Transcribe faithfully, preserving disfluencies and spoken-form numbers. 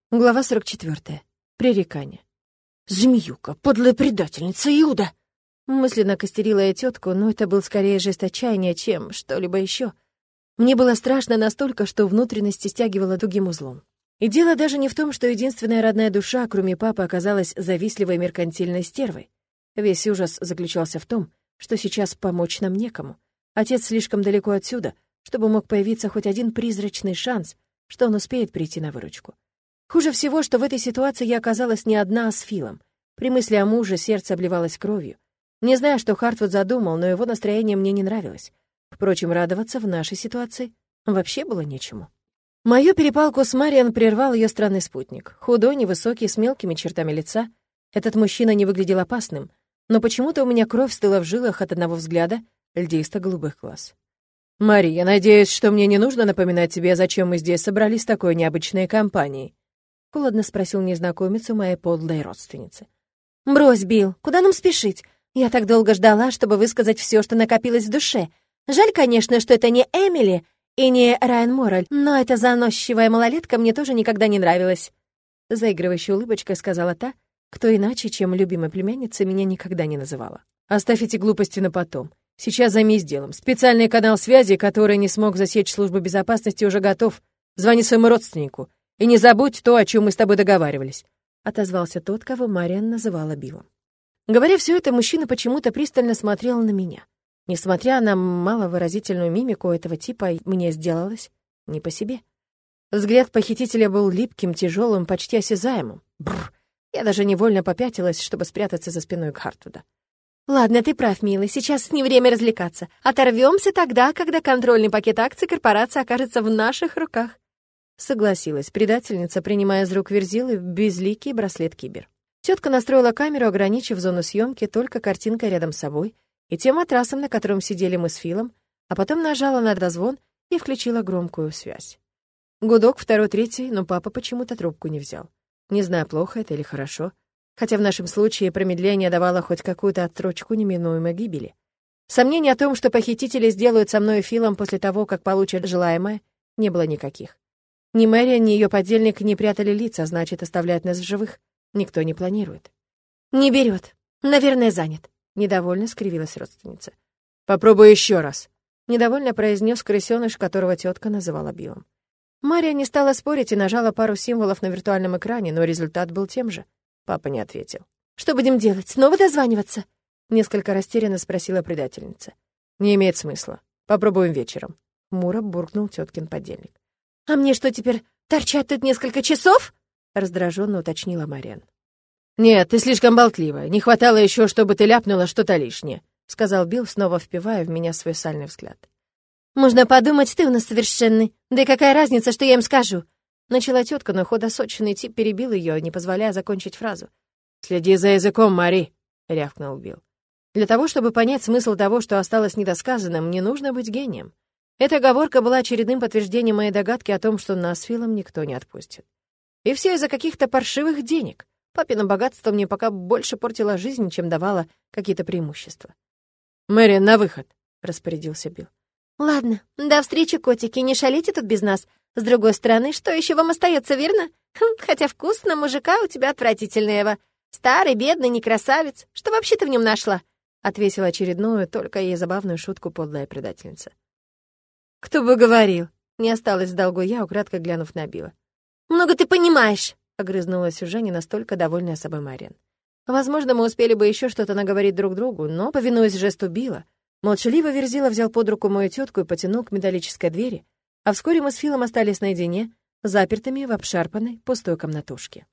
Глава сорок четвёртая. Пререкание. «Змеюка, подлая предательница, Иуда!» Мысленно костерила я тетку, но это был скорее жест отчаяния, чем что-либо еще. Мне было страшно настолько, что внутренности стягивало тугим узлом. И дело даже не в том, что единственная родная душа, кроме папы, оказалась завистливой меркантильной стервой. Весь ужас заключался в том, что сейчас помочь нам некому. Отец слишком далеко отсюда, чтобы мог появиться хоть один призрачный шанс, что он успеет прийти на выручку. Хуже всего, что в этой ситуации я оказалась не одна, а с Филом. При мысли о муже сердце обливалось кровью. Не знаю, что Хартвуд задумал, но его настроение мне не нравилось. Впрочем, радоваться в нашей ситуации вообще было нечему. Мою перепалку с Мариан прервал ее странный спутник. Худой, невысокий, с мелкими чертами лица. Этот мужчина не выглядел опасным, но почему-то у меня кровь стыла в жилах от одного взгляда льдисто-голубых глаз. «Мари, я надеюсь, что мне не нужно напоминать тебе, зачем мы здесь собрались в такой необычной компанией?» — холодно спросил незнакомец у моей подлой родственницы. «Брось, Билл, куда нам спешить? Я так долго ждала, чтобы высказать все, что накопилось в душе. Жаль, конечно, что это не Эмили и не Райан Моррель, но эта заносчивая малолетка мне тоже никогда не нравилась». Заигрывающей улыбочкой сказала та, кто иначе, чем любимой племянницей, меня никогда не называла. «Оставь эти глупости на потом. Сейчас займись делом. Специальный канал связи, который не смог засечь службу безопасности, уже готов. Звони своему родственнику. И не забудь то, о чем мы с тобой договаривались», — отозвался тот, кого Мариан называла Биллом. Говоря все это, мужчина почему-то пристально смотрел на меня. Несмотря на маловыразительную мимику этого типа, мне сделалось не по себе. Взгляд похитителя был липким, тяжелым, почти осязаемым. Бррр. Я даже невольно попятилась, чтобы спрятаться за спиной Хартвуда. «Ладно, ты прав, милый, сейчас не время развлекаться. Оторвемся тогда, когда контрольный пакет акций корпорации окажется в наших руках». Согласилась предательница, принимая из рук Верзилы безликий браслет Кибер. Тетка настроила камеру, ограничив зону съемки только картинкой рядом с собой и тем матрасом, на котором сидели мы с Филом, а потом нажала на дозвон и включила громкую связь. Гудок, второй, третий, но папа почему-то трубку не взял. Не знаю, плохо это или хорошо, хотя в нашем случае промедление давало хоть какую-то отсрочку неминуемой гибели. Сомнений о том, что похитители сделают со мной и Филом после того, как получат желаемое, не было никаких. Ни Мэри, ни ее подельник не прятали лица, значит, оставлять нас в живых никто не планирует. «Не берет. Наверное, занят», — недовольно скривилась родственница. «Попробуй еще раз», — недовольно произнес крысёныш, которого тетка называла Биллом. Мария не стала спорить и нажала пару символов на виртуальном экране, но результат был тем же. Папа не ответил. «Что будем делать? Снова дозваниваться?» — несколько растерянно спросила предательница. «Не имеет смысла. Попробуем вечером», — хмуро буркнул теткин подельник. «А мне что теперь, торчать тут несколько часов?» — раздраженно уточнила Мариан. «Нет, ты слишком болтливая. Не хватало еще, чтобы ты ляпнула что-то лишнее», — сказал Билл, снова впивая в меня свой сальный взгляд. «Можно подумать, ты у нас совершенный. Да и какая разница, что я им скажу?» Начала тетка, но худосочный тип перебил ее, не позволяя закончить фразу. «Следи за языком, Мари», — рявкнул Билл. Для того, чтобы понять смысл того, что осталось недосказанным, не нужно быть гением. Эта оговорка была очередным подтверждением моей догадки о том, что нас с Филом никто не отпустит. И все из-за каких-то паршивых денег. Папино богатство мне пока больше портило жизнь, чем давало какие-то преимущества. «Мэри, на выход», — распорядился Билл. «Ладно, до встречи, котики, не шалите тут без нас. С другой стороны, что еще вам остается, верно? Хм, хотя вкус на мужика у тебя отвратительный, Эва. Старый, бедный, не красавец. Что вообще ты в нем нашла?» — отвесила очередную, только ей забавную шутку подлая предательница. «Кто бы говорил?» — не осталось в долгу я, украдкой глянув на Билла. «Много ты понимаешь!» — огрызнулась уже не настолько довольная собой Мариан. Возможно, мы успели бы еще что-то наговорить друг другу, но, повинуясь жесту Билла, молчаливо Верзила взял под руку мою тетку и потянул к металлической двери, а вскоре мы с Филом остались наедине, запертыми в обшарпанной пустой комнатушке.